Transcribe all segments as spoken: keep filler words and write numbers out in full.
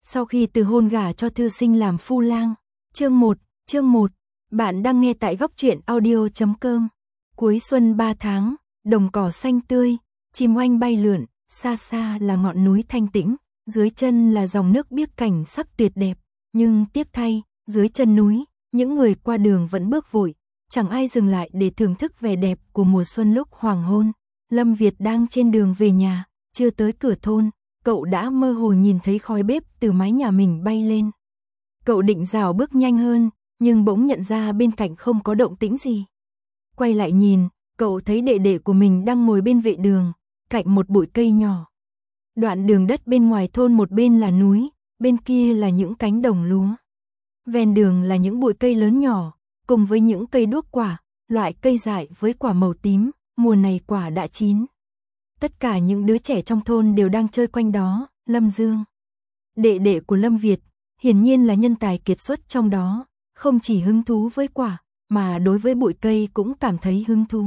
Sau khi từ hôn gả cho thư sinh làm phu lang. Chương một, chương một. Bạn đang nghe tại góc truyện audio chấm com. Cuối xuân ba tháng, đồng cỏ xanh tươi, chim oanh bay lượn, xa xa là ngọn núi thanh tĩnh, dưới chân là dòng nước biếc cảnh sắc tuyệt đẹp, nhưng tiếc thay, dưới chân núi, những người qua đường vẫn bước vội, chẳng ai dừng lại để thưởng thức vẻ đẹp của mùa xuân lúc hoàng hôn. Lâm Việt đang trên đường về nhà, chưa tới cửa thôn, cậu đã mơ hồ nhìn thấy khói bếp từ mái nhà mình bay lên. Cậu định rảo bước nhanh hơn, nhưng bỗng nhận ra bên cạnh không có động tĩnh gì. Quay lại nhìn, cậu thấy đệ đệ của mình đang ngồi bên vệ đường, cạnh một bụi cây nhỏ. Đoạn đường đất bên ngoài thôn một bên là núi, bên kia là những cánh đồng lúa. Ven đường là những bụi cây lớn nhỏ, cùng với những cây đuốc quả, loại cây dại với quả màu tím, mùa này quả đã chín. Tất cả những đứa trẻ trong thôn đều đang chơi quanh đó. Lâm Dương, đệ đệ của Lâm Việt, hiển nhiên là nhân tài kiệt xuất trong đó, không chỉ hứng thú với quả, mà đối với bụi cây cũng cảm thấy hứng thú.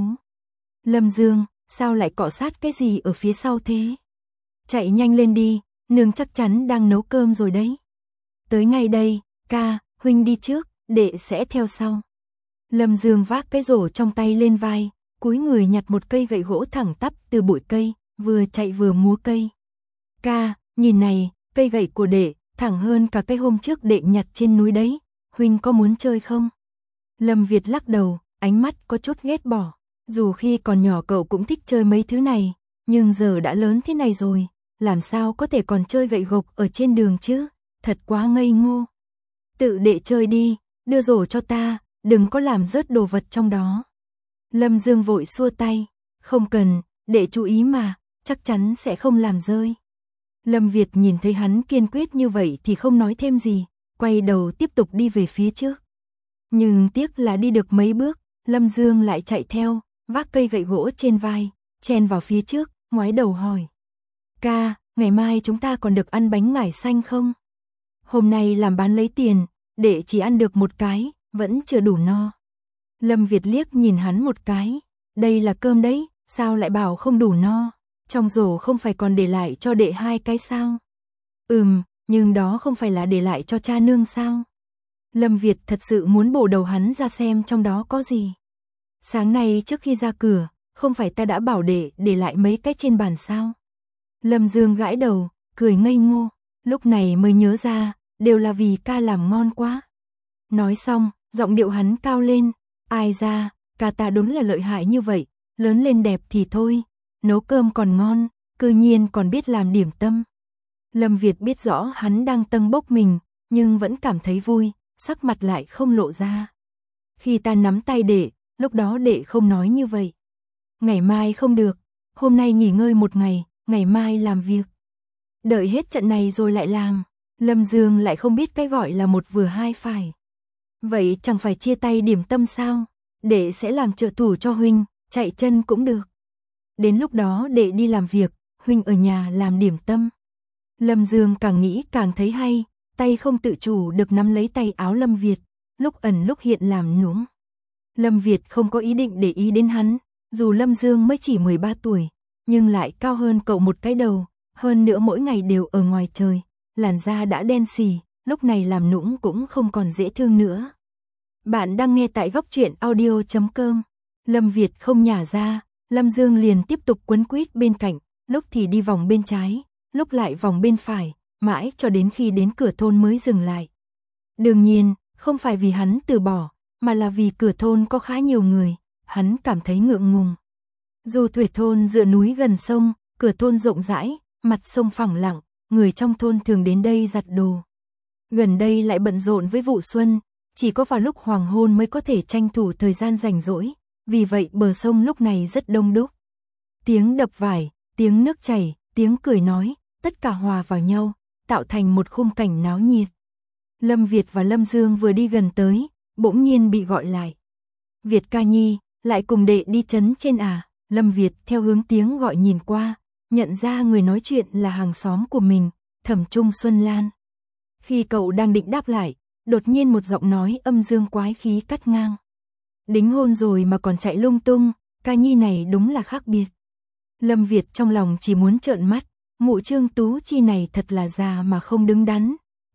Lâm Dương, sao lại cọ sát cái gì ở phía sau thế? Chạy nhanh lên đi, nương chắc chắn đang nấu cơm rồi đấy. Tới ngay đây, ca, huynh đi trước, đệ sẽ theo sau. Lâm Dương vác cái rổ trong tay lên vai, cúi người nhặt một cây gậy gỗ thẳng tắp từ bụi cây, vừa chạy vừa múa cây. Ca, nhìn này, cây gậy của đệ, thẳng hơn cả cái hôm trước đệ nhặt trên núi đấy, huynh có muốn chơi không? Lâm Việt lắc đầu, ánh mắt có chút ghét bỏ. Dù khi còn nhỏ cậu cũng thích chơi mấy thứ này, nhưng giờ đã lớn thế này rồi, làm sao có thể còn chơi gậy gộc ở trên đường chứ, thật quá ngây ngô. Tự đệ chơi đi, đưa rổ cho ta, đừng có làm rớt đồ vật trong đó. Lâm Dương vội xua tay, không cần, đệ chú ý mà, chắc chắn sẽ không làm rơi. Lâm Việt nhìn thấy hắn kiên quyết như vậy thì không nói thêm gì, quay đầu tiếp tục đi về phía trước. Nhưng tiếc là đi được mấy bước, Lâm Dương lại chạy theo, vác cây gậy gỗ trên vai, chen vào phía trước, ngoái đầu hỏi. Ca, ngày mai chúng ta còn được ăn bánh ngải xanh không? Hôm nay làm bán lấy tiền, đệ chỉ ăn được một cái, vẫn chưa đủ no. Lâm Việt liếc nhìn hắn một cái, đây là cơm đấy, sao lại bảo không đủ no? Trong rổ không phải còn để lại cho đệ hai cái sao? Ừm, nhưng đó không phải là để lại cho cha nương sao? Lâm Việt thật sự muốn bổ đầu hắn ra xem trong đó có gì. Sáng nay trước khi ra cửa, không phải ta đã bảo đệ để lại mấy cái trên bàn sao? Lâm Dương gãi đầu, cười ngây ngô, lúc này mới nhớ ra, đều là vì ca làm ngon quá. Nói xong, giọng điệu hắn cao lên, ai ra, ca ta đúng là lợi hại như vậy, lớn lên đẹp thì thôi, nấu cơm còn ngon, cư nhiên còn biết làm điểm tâm. Lâm Việt biết rõ hắn đang tâng bốc mình, nhưng vẫn cảm thấy vui, sắc mặt lại không lộ ra. Khi ta nắm tay đệ, lúc đó đệ không nói như vậy. Ngày mai không được, hôm nay nghỉ ngơi một ngày, ngày mai làm việc. Đợi hết trận này rồi lại làm. Lâm Dương lại không biết cái gọi là một vừa hai phải. Vậy chẳng phải chia tay điểm tâm sao? Đệ sẽ làm trợ thủ cho huynh, chạy chân cũng được. Đến lúc đó đệ đi làm việc, huynh ở nhà làm điểm tâm. Lâm Dương càng nghĩ càng thấy hay, tay không tự chủ được nắm lấy tay áo Lâm Việt, lúc ẩn lúc hiện làm nũng. Lâm Việt không có ý định để ý đến hắn, dù Lâm Dương mới chỉ mười ba tuổi, nhưng lại cao hơn cậu một cái đầu, hơn nữa mỗi ngày đều ở ngoài trời, làn da đã đen xì, lúc này làm nũng cũng không còn dễ thương nữa. Bạn đang nghe tại góc truyện audio chấm com. Lâm Việt không nhả ra, Lâm Dương liền tiếp tục quấn quýt bên cạnh, lúc thì đi vòng bên trái, lúc lại vòng bên phải, mãi cho đến khi đến cửa thôn mới dừng lại. Đương nhiên, không phải vì hắn từ bỏ, mà là vì cửa thôn có khá nhiều người, hắn cảm thấy ngượng ngùng. Dù thủy thôn dựa núi gần sông, cửa thôn rộng rãi, mặt sông phẳng lặng, người trong thôn thường đến đây giặt đồ. Gần đây lại bận rộn với vụ xuân, chỉ có vào lúc hoàng hôn mới có thể tranh thủ thời gian rảnh rỗi, vì vậy bờ sông lúc này rất đông đúc. Tiếng đập vải, tiếng nước chảy, tiếng cười nói, tất cả hòa vào nhau, tạo thành một khung cảnh náo nhiệt. Lâm Việt và Lâm Dương vừa đi gần tới, bỗng nhiên bị gọi lại. Việt ca nhi, lại cùng đệ đi trấn trên à? Lâm Việt theo hướng tiếng gọi nhìn qua, nhận ra người nói chuyện là hàng xóm của mình, Thẩm Trung Xuân Lan. Khi cậu đang định đáp lại, đột nhiên một giọng nói âm dương quái khí cắt ngang. Đính hôn rồi mà còn chạy lung tung, ca nhi này đúng là khác biệt. Lâm Việt trong lòng chỉ muốn trợn mắt, mụ Trương Tú Chi này thật là già mà không đứng đắn,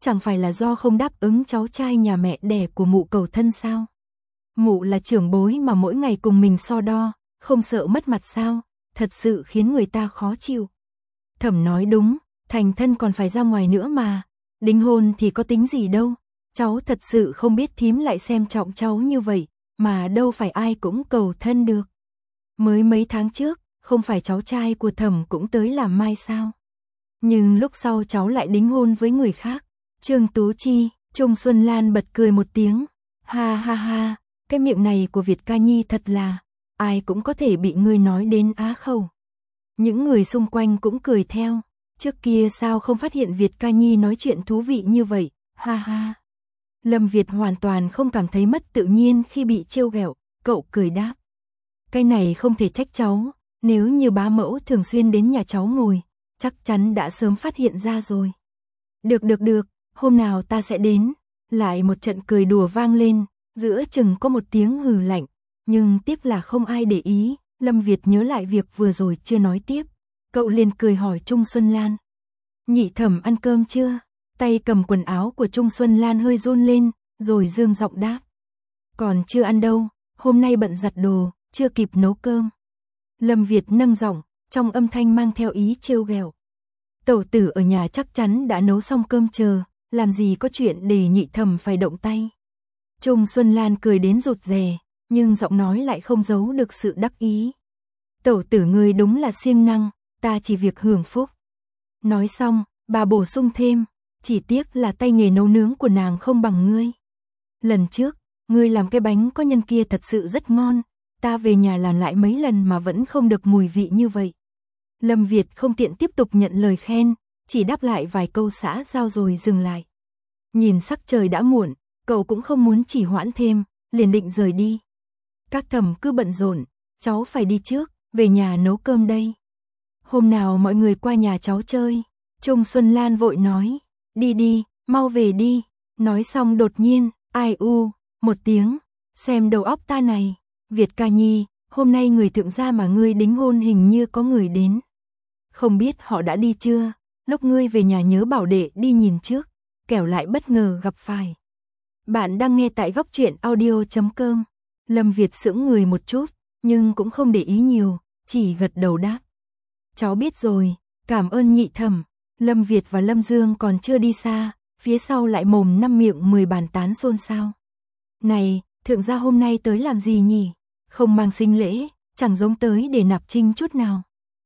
chẳng phải là do không đáp ứng cháu trai nhà mẹ đẻ của mụ cầu thân sao? Mụ là trưởng bối mà mỗi ngày cùng mình so đo, không sợ mất mặt sao, thật sự khiến người ta khó chịu. Thẩm nói đúng, thành thân còn phải ra ngoài nữa mà, đính hôn thì có tính gì đâu, cháu thật sự không biết thím lại xem trọng cháu như vậy, mà đâu phải ai cũng cầu thân được. Mới mấy tháng trước, không phải cháu trai của Thẩm cũng tới làm mai sao? Nhưng lúc sau cháu lại đính hôn với người khác. Trương Tú Chi, Trung Xuân Lan bật cười một tiếng, ha ha ha, cái miệng này của Việt Ca Nhi thật là, ai cũng có thể bị ngươi nói đến á khẩu. Những người xung quanh cũng cười theo, trước kia sao không phát hiện Việt Ca Nhi nói chuyện thú vị như vậy, ha ha. Lâm Việt hoàn toàn không cảm thấy mất tự nhiên khi bị trêu ghẹo, cậu cười đáp. Cái này không thể trách cháu, nếu như bá mẫu thường xuyên đến nhà cháu ngồi, chắc chắn đã sớm phát hiện ra rồi. Được được được, hôm nào ta sẽ đến. Lại một trận cười đùa vang lên, giữa chừng có một tiếng hừ lạnh, nhưng tiếp là không ai để ý. Lâm Việt nhớ lại việc vừa rồi chưa nói tiếp, cậu liền cười hỏi Trung Xuân Lan. Nhị Thẩm ăn cơm chưa? Tay cầm quần áo của Trung Xuân Lan hơi run lên, rồi dương giọng đáp. Còn chưa ăn đâu, hôm nay bận giặt đồ, chưa kịp nấu cơm. Lâm Việt nâng giọng, trong âm thanh mang theo ý trêu ghẹo. Tẩu tử ở nhà chắc chắn đã nấu xong cơm chờ, làm gì có chuyện để Nhị Thẩm phải động tay. Trung Xuân Lan cười đến rụt rè, nhưng giọng nói lại không giấu được sự đắc ý. Tẩu tử ngươi đúng là siêng năng, ta chỉ việc hưởng phúc. Nói xong, bà bổ sung thêm, chỉ tiếc là tay nghề nấu nướng của nàng không bằng ngươi. Lần trước, ngươi làm cái bánh có nhân kia thật sự rất ngon, ta về nhà làm lại mấy lần mà vẫn không được mùi vị như vậy. Lâm Việt không tiện tiếp tục nhận lời khen, chỉ đáp lại vài câu xã giao rồi dừng lại. Nhìn sắc trời đã muộn, cậu cũng không muốn trì hoãn thêm, liền định rời đi. Các Thẩm cứ bận rộn, cháu phải đi trước, về nhà nấu cơm đây. Hôm nào mọi người qua nhà cháu chơi. Trung Xuân Lan vội nói, đi đi, mau về đi. Nói xong đột nhiên, ai u, một tiếng, xem đầu óc ta này. Việt Ca Nhi, hôm nay người thượng gia mà ngươi đính hôn hình như có người đến. Không biết họ đã đi chưa, lúc ngươi về nhà nhớ bảo đệ đi nhìn trước, kẻo lại bất ngờ gặp phải. Bạn đang nghe tại góc truyện audio chấm com. Lâm Việt sững người một chút, nhưng cũng không để ý nhiều, chỉ gật đầu đáp. Cháu biết rồi, cảm ơn Nhị Thẩm. Lâm Việt và Lâm Dương còn chưa đi xa, phía sau lại mồm năm miệng mười bàn tán xôn xao. Này, thượng gia hôm nay tới làm gì nhỉ? Không mang sinh lễ, chẳng giống tới để nạp trinh chút nào.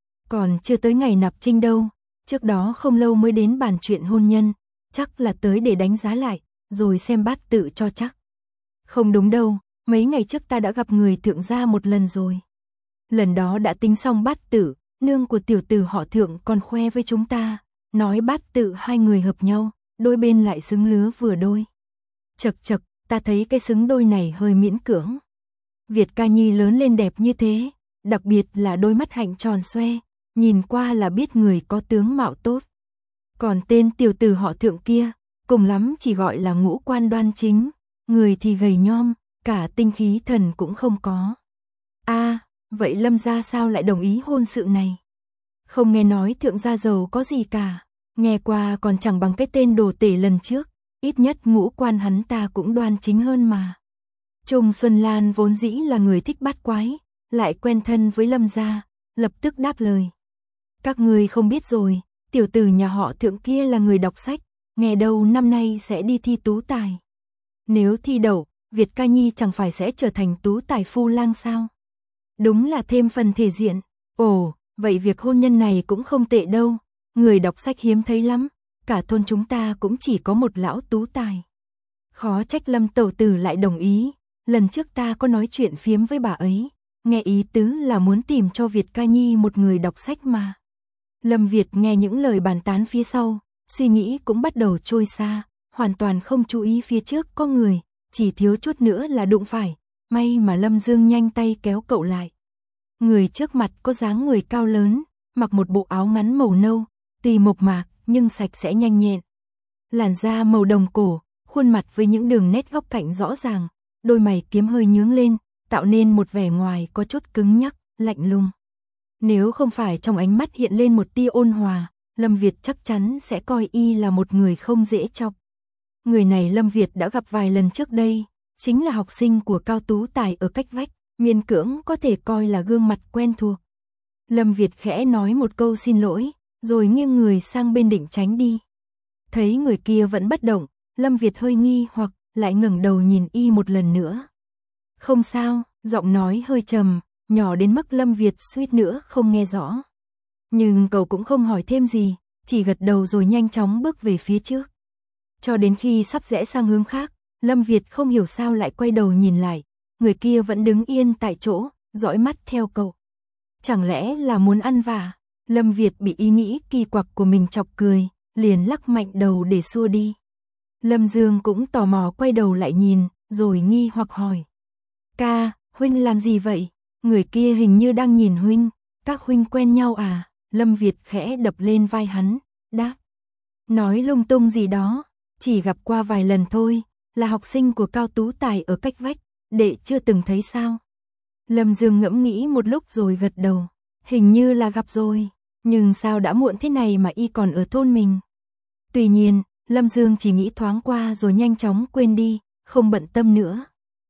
Còn chưa tới ngày nạp trinh đâu, trước đó không lâu mới đến bàn chuyện hôn nhân, chắc là tới để đánh giá lại, rồi xem bát tự cho chắc. Không đúng đâu, mấy ngày trước ta đã gặp người thượng gia một lần rồi. Lần đó đã tính xong bát tự, nương của tiểu tử họ Thượng còn khoe với chúng ta, nói bát tự hai người hợp nhau, đôi bên lại xứng lứa vừa đôi. Chật chật, ta thấy cái xứng đôi này hơi miễn cưỡng. Việt Ca Nhi lớn lên đẹp như thế, đặc biệt là đôi mắt hạnh tròn xoe, nhìn qua là biết người có tướng mạo tốt. Còn tên tiểu tử họ Thượng kia, cùng lắm chỉ gọi là ngũ quan đoan chính, người thì gầy nhom, cả tinh khí thần cũng không có. A, à, vậy Lâm gia sao lại đồng ý hôn sự này? Không nghe nói thượng gia giàu có gì cả, nghe qua còn chẳng bằng cái tên đồ tể lần trước, ít nhất ngũ quan hắn ta cũng đoan chính hơn mà. Trung Xuân Lan vốn dĩ là người thích bát quái, lại quen thân với Lâm gia, lập tức đáp lời. Các người không biết rồi, tiểu tử nhà họ Thượng kia là người đọc sách, nghe đâu năm nay sẽ đi thi tú tài. Nếu thi đậu, Việt Ca Nhi chẳng phải sẽ trở thành tú tài phu lang sao? Đúng là thêm phần thể diện. Ồ, vậy việc hôn nhân này cũng không tệ đâu, người đọc sách hiếm thấy lắm, cả thôn chúng ta cũng chỉ có một lão tú tài. Khó trách Lâm tẩu tử lại đồng ý, lần trước ta có nói chuyện phiếm với bà ấy, nghe ý tứ là muốn tìm cho Việt Ca Nhi một người đọc sách mà. Lâm Việt nghe những lời bàn tán phía sau, suy nghĩ cũng bắt đầu trôi xa, hoàn toàn không chú ý phía trước có người, chỉ thiếu chút nữa là đụng phải, may mà Lâm Dương nhanh tay kéo cậu lại. Người trước mặt có dáng người cao lớn, mặc một bộ áo ngắn màu nâu, tuy mộc mạc nhưng sạch sẽ nhanh nhẹn. Làn da màu đồng cổ, khuôn mặt với những đường nét góc cạnh rõ ràng, đôi mày kiếm hơi nhướng lên, tạo nên một vẻ ngoài có chút cứng nhắc, lạnh lùng. Nếu không phải trong ánh mắt hiện lên một tia ôn hòa, Lâm Việt chắc chắn sẽ coi y là một người không dễ chọc. Người này Lâm Việt đã gặp vài lần trước đây, chính là học sinh của Cao Tú Tài ở cách vách, miễn cưỡng có thể coi là gương mặt quen thuộc. Lâm Việt khẽ nói một câu xin lỗi, rồi nghiêng người sang bên định tránh đi. Thấy người kia vẫn bất động, Lâm Việt hơi nghi hoặc lại ngẩng đầu nhìn y một lần nữa. Không sao, giọng nói hơi trầm, nhỏ đến mức Lâm Việt suýt nữa không nghe rõ. Nhưng cậu cũng không hỏi thêm gì, chỉ gật đầu rồi nhanh chóng bước về phía trước. Cho đến khi sắp rẽ sang hướng khác, Lâm Việt không hiểu sao lại quay đầu nhìn lại, người kia vẫn đứng yên tại chỗ, dõi mắt theo cậu. Chẳng lẽ là muốn ăn vạ? Lâm Việt bị ý nghĩ kỳ quặc của mình chọc cười, liền lắc mạnh đầu để xua đi. Lâm Dương cũng tò mò quay đầu lại nhìn, rồi nghi hoặc hỏi. Ca, huynh làm gì vậy? Người kia hình như đang nhìn huynh, các huynh quen nhau à? Lâm Việt khẽ đập lên vai hắn, đáp. Nói lung tung gì đó, chỉ gặp qua vài lần thôi, là học sinh của Cao Tú Tài ở cách vách, đệ chưa từng thấy sao? Lâm Dương ngẫm nghĩ một lúc rồi gật đầu, hình như là gặp rồi, nhưng sao đã muộn thế này mà y còn ở thôn mình? Tuy nhiên, Lâm Dương chỉ nghĩ thoáng qua rồi nhanh chóng quên đi, không bận tâm nữa.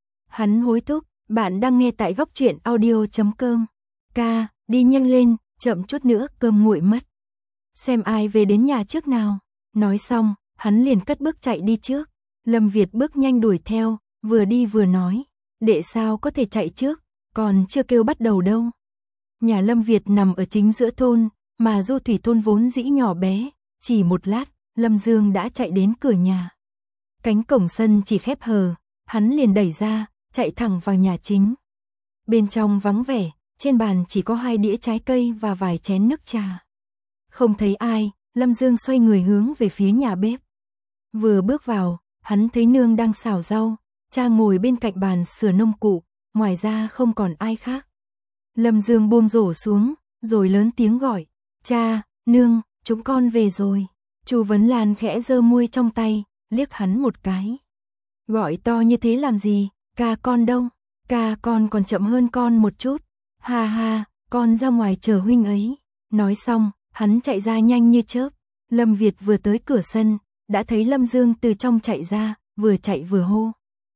Hắn hối thúc, bạn đang nghe tại góc truyện audio chấm com. Ca, đi nhanh lên, chậm chút nữa cơm nguội mất. Xem ai về đến nhà trước nào. Nói xong, hắn liền cất bước chạy đi trước. Lâm Việt bước nhanh đuổi theo, vừa đi vừa nói. Đệ sao có thể chạy trước, còn chưa kêu bắt đầu đâu. Nhà Lâm Việt nằm ở chính giữa thôn, mà Du Thủy thôn vốn dĩ nhỏ bé. Chỉ một lát, Lâm Dương đã chạy đến cửa nhà. Cánh cổng sân chỉ khép hờ, hắn liền đẩy ra, chạy thẳng vào nhà chính. Bên trong vắng vẻ, trên bàn chỉ có hai đĩa trái cây và vài chén nước trà. Không thấy ai, Lâm Dương xoay người hướng về phía nhà bếp. Vừa bước vào, hắn thấy nương đang xào rau, cha ngồi bên cạnh bàn sửa nông cụ, ngoài ra không còn ai khác. Lâm Dương buông rổ xuống, rồi lớn tiếng gọi, cha, nương, chúng con về rồi. Chu Vấn Lan khẽ giơ muôi trong tay, liếc hắn một cái. Gọi to như thế làm gì, ca con đâu, ca con còn chậm hơn con một chút. Ha ha, con ra ngoài chờ huynh ấy. Nói xong, hắn chạy ra nhanh như chớp. Lâm Việt vừa tới cửa sân, đã thấy Lâm Dương từ trong chạy ra, vừa chạy vừa hô.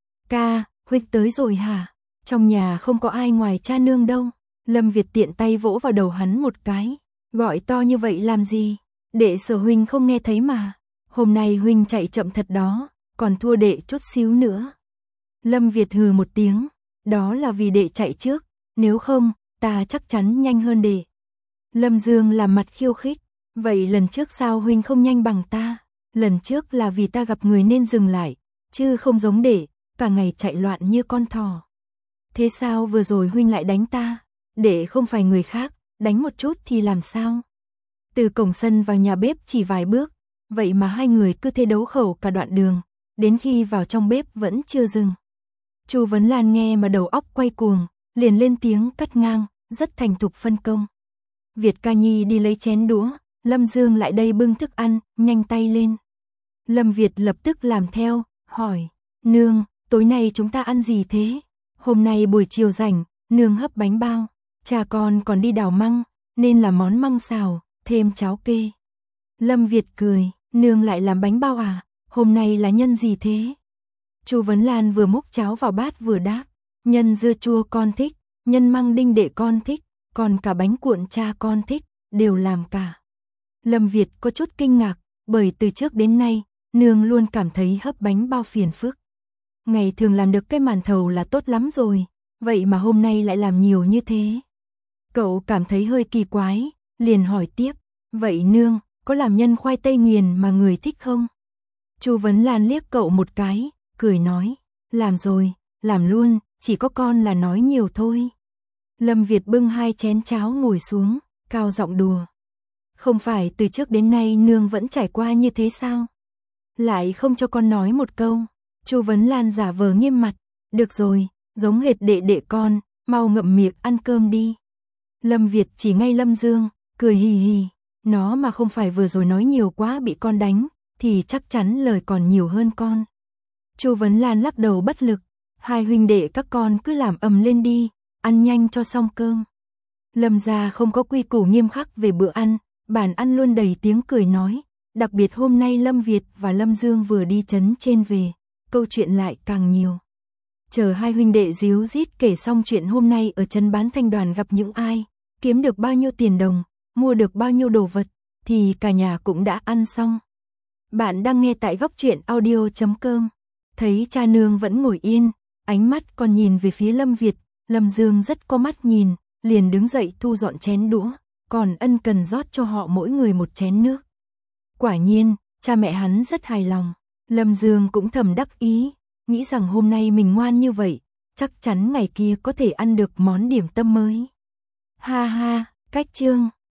Ca, huynh tới rồi hả? Trong nhà không có ai ngoài cha nương đâu. Lâm Việt tiện tay vỗ vào đầu hắn một cái. Gọi to như vậy làm gì? Đệ sợ huynh không nghe thấy mà. Hôm nay huynh chạy chậm thật đó, còn thua đệ chút xíu nữa. Lâm Việt hừ một tiếng. Đó là vì đệ chạy trước, nếu không, ta chắc chắn nhanh hơn đệ. Lâm Dương làm mặt khiêu khích. Vậy lần trước sao huynh không nhanh bằng ta? Lần trước là vì ta gặp người nên dừng lại, chứ không giống đệ, cả ngày chạy loạn như con thỏ. Thế sao vừa rồi huynh lại đánh ta? Đệ không phải người khác, đánh một chút thì làm sao? Từ cổng sân vào nhà bếp chỉ vài bước, vậy mà hai người cứ thế đấu khẩu cả đoạn đường, đến khi vào trong bếp vẫn chưa dừng. Chu Vấn Lan nghe mà đầu óc quay cuồng, liền lên tiếng cắt ngang, rất thành thục phân công. Việt Ca Nhi đi lấy chén đũa, Lâm Dương lại đây bưng thức ăn, nhanh tay lên. Lâm Việt lập tức làm theo, hỏi, nương, tối nay chúng ta ăn gì thế? Hôm nay buổi chiều rảnh, nương hấp bánh bao, cha con còn đi đào măng, nên là món măng xào, thêm cháo kê. Lâm Việt cười, nương lại làm bánh bao à, hôm nay là nhân gì thế? Chu Vấn Lan vừa múc cháo vào bát vừa đáp, nhân dưa chua con thích, nhân măng đinh đệ con thích, còn cả bánh cuộn cha con thích, đều làm cả. Lâm Việt có chút kinh ngạc, bởi từ trước đến nay, nương luôn cảm thấy hấp bánh bao phiền phức. Ngày thường làm được cái màn thầu là tốt lắm rồi, vậy mà hôm nay lại làm nhiều như thế. Cậu cảm thấy hơi kỳ quái, liền hỏi tiếp, vậy nương, có làm nhân khoai tây nghiền mà người thích không? Chu Vấn Lan liếc cậu một cái, cười nói, làm rồi, làm luôn, chỉ có con là nói nhiều thôi. Lâm Việt bưng hai chén cháo ngồi xuống, cao giọng đùa. Không phải từ trước đến nay nương vẫn trải qua như thế sao? Lại không cho con nói một câu. Chu Vấn Lan giả vờ nghiêm mặt, được rồi, giống hệt đệ đệ con, mau ngậm miệng ăn cơm đi. Lâm Việt chỉ ngay Lâm Dương, cười hì hì, nó mà không phải vừa rồi nói nhiều quá bị con đánh, thì chắc chắn lời còn nhiều hơn con. Chu Vấn Lan lắc đầu bất lực, hai huynh đệ các con cứ làm ầm lên đi, ăn nhanh cho xong cơm. Lâm gia không có quy củ nghiêm khắc về bữa ăn, bàn ăn luôn đầy tiếng cười nói, Đặc biệt hôm nay Lâm Việt và Lâm Dương vừa đi trấn trên về, câu chuyện lại càng nhiều. Chờ hai huynh đệ díu dít kể xong chuyện hôm nay ở trấn bán thanh đoàn gặp những ai, kiếm được bao nhiêu tiền đồng, mua được bao nhiêu đồ vật, thì cả nhà cũng đã ăn xong. Bạn đang nghe tại góc truyện audio chấm com. Thấy cha nương vẫn ngồi yên, ánh mắt còn nhìn về phía Lâm Việt, Lâm Dương rất có mắt nhìn, liền đứng dậy thu dọn chén đũa, còn ân cần rót cho họ mỗi người một chén nước. Quả nhiên, cha mẹ hắn rất hài lòng, Lâm Dương cũng thầm đắc ý, nghĩ rằng hôm nay mình ngoan như vậy, chắc chắn ngày kia có thể ăn được món điểm tâm mới. Ha ha, cách chương.